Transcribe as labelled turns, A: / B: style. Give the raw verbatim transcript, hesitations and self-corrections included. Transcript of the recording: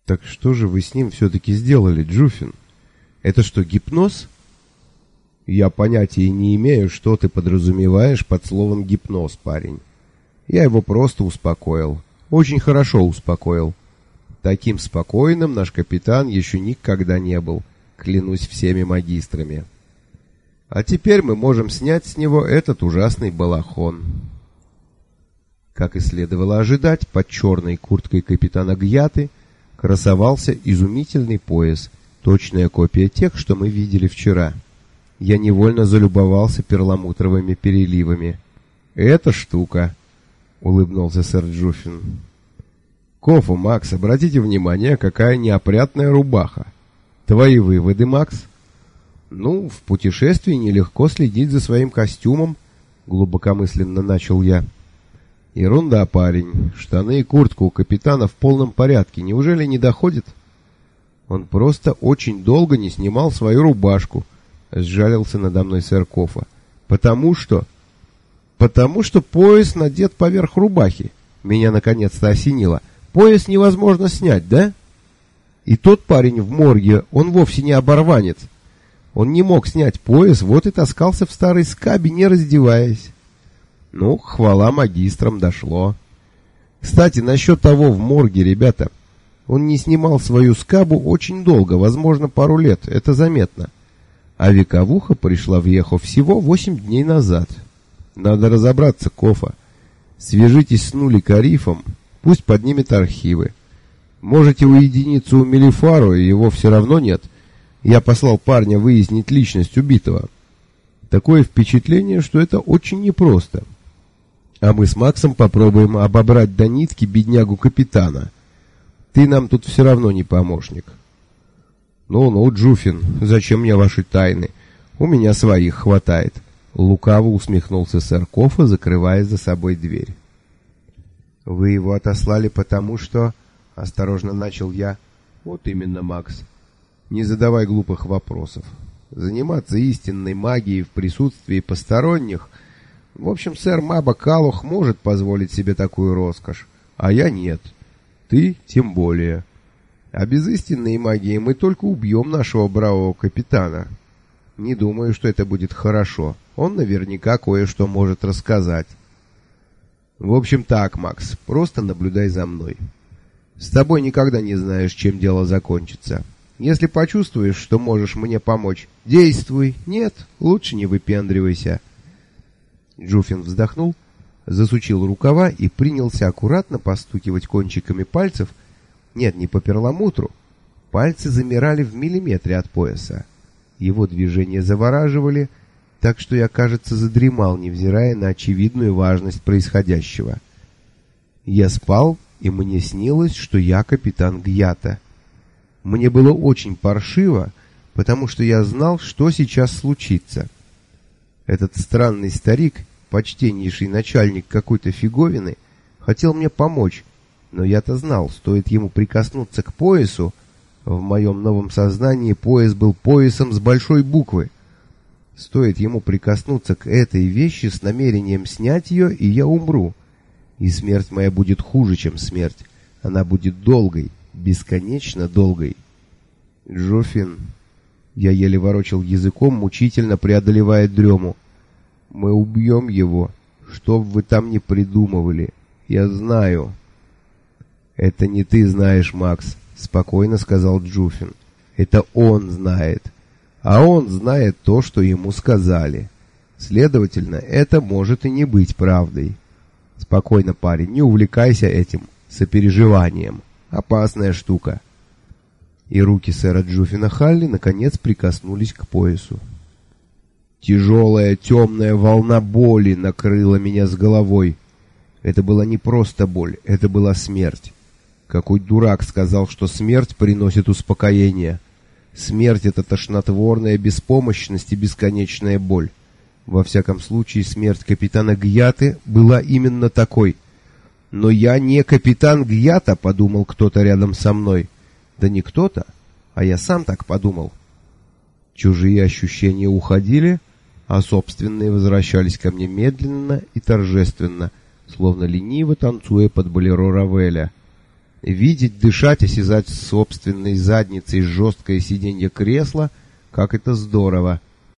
A: Так что же вы с ним все-таки сделали, Джуфин? Это что, гипноз? Я понятия не имею, что ты подразумеваешь под словом гипноз, парень. Я его просто успокоил. Очень хорошо успокоил. Таким спокойным наш капитан еще никогда не был, клянусь всеми магистрами. А теперь мы можем снять с него этот ужасный балахон. Как и следовало ожидать, под черной курткой капитана Гьяты красовался изумительный пояс, точная копия тех, что мы видели вчера. Я невольно залюбовался перламутровыми переливами. «Эта штука!» — улыбнулся сэр Джуфин. «Кофу, Макс, обратите внимание, какая неопрятная рубаха. Твои выводы, Макс?» «Ну, в путешествии нелегко следить за своим костюмом», — глубокомысленно начал я. «Ерунда, парень. Штаны и куртка у капитана в полном порядке. Неужели не доходит?» «Он просто очень долго не снимал свою рубашку», — сжалился надо мной сэр Кофа. «Потому что...» «Потому что пояс надет поверх рубахи». Меня наконец-то осенило. «Пояс невозможно снять, да?» «И тот парень в морге, он вовсе не оборванец. Он не мог снять пояс, вот и таскался в старой скабе, не раздеваясь». Ну, хвала магистрам, дошло. Кстати, насчет того в морге, ребята. Он не снимал свою скабу очень долго, возможно, пару лет, это заметно. А вековуха пришла в Ехо всего восемь дней назад. Надо разобраться, Кофа. Свяжитесь с Нули Карифом, пусть поднимет архивы. Можете уединиться у Мелифару, его все равно нет. Я послал парня выяснить личность убитого. Такое впечатление, что это очень непросто. А мы с Максом попробуем обобрать до нитки беднягу капитана. Ты нам тут все равно не помощник. Ну-ну, Джуфин, зачем мне ваши тайны? У меня своих хватает. Лукаво усмехнулся сэр Кофа, закрывая за собой дверь. Вы его отослали потому, что... Осторожно начал я. Вот именно, Макс. Не задавай глупых вопросов. Заниматься истинной магией в присутствии посторонних... В общем, сэр Маба Калух может позволить себе такую роскошь, а я нет. Ты тем более. А без истинной магии мы только убьем нашего бравого капитана. Не думаю, что это будет хорошо. Он наверняка кое-что может рассказать. В общем так, Макс, просто наблюдай за мной. С тобой никогда не знаешь, чем дело закончится. Если почувствуешь, что можешь мне помочь, действуй. Нет, лучше не выпендривайся. Джуфин вздохнул, засучил рукава и принялся аккуратно постукивать кончиками пальцев. Нет, не по перламутру. Пальцы замирали в миллиметре от пояса. Его движения завораживали, так что я, кажется, задремал, невзирая на очевидную важность происходящего. Я спал, и мне снилось, что я капитан Гьята. Мне было очень паршиво, потому что я знал, что сейчас случится. Этот странный старик, почтеннейший начальник какой-то фиговины, хотел мне помочь, но я-то знал, стоит ему прикоснуться к поясу. В моем новом сознании пояс был поясом с большой буквы. Стоит ему прикоснуться к этой вещи с намерением снять ее, и я умру. И смерть моя будет хуже, чем смерть. Она будет долгой, бесконечно долгой. Джуфин... Я еле ворочал языком, мучительно преодолевая дрему. Мы убьем его, что бы вы там ни придумывали. Я знаю. Это не ты знаешь, Макс, спокойно сказал Джуфин. Это он знает. А он знает то, что ему сказали. Следовательно, это может и не быть правдой. Спокойно, парень, не увлекайся этим сопереживанием. Опасная штука. И руки сэра Джуфина Халли наконец прикоснулись к поясу. Тяжелая темная волна боли накрыла меня с головой. Это была не просто боль, это была смерть. Какой дурак сказал, что смерть приносит успокоение. Смерть — это тошнотворная беспомощность и бесконечная боль. Во всяком случае, смерть капитана Гьяты была именно такой. Но я не капитан Гьята, подумал кто-то рядом со мной. Да не кто-то, а я сам так подумал. Чужие ощущения уходили, а собственные возвращались ко мне медленно и торжественно, словно лениво танцуя под болеро Равеля. Видеть, дышать, осязать собственной задницей жесткое сиденье кресла, как это здорово.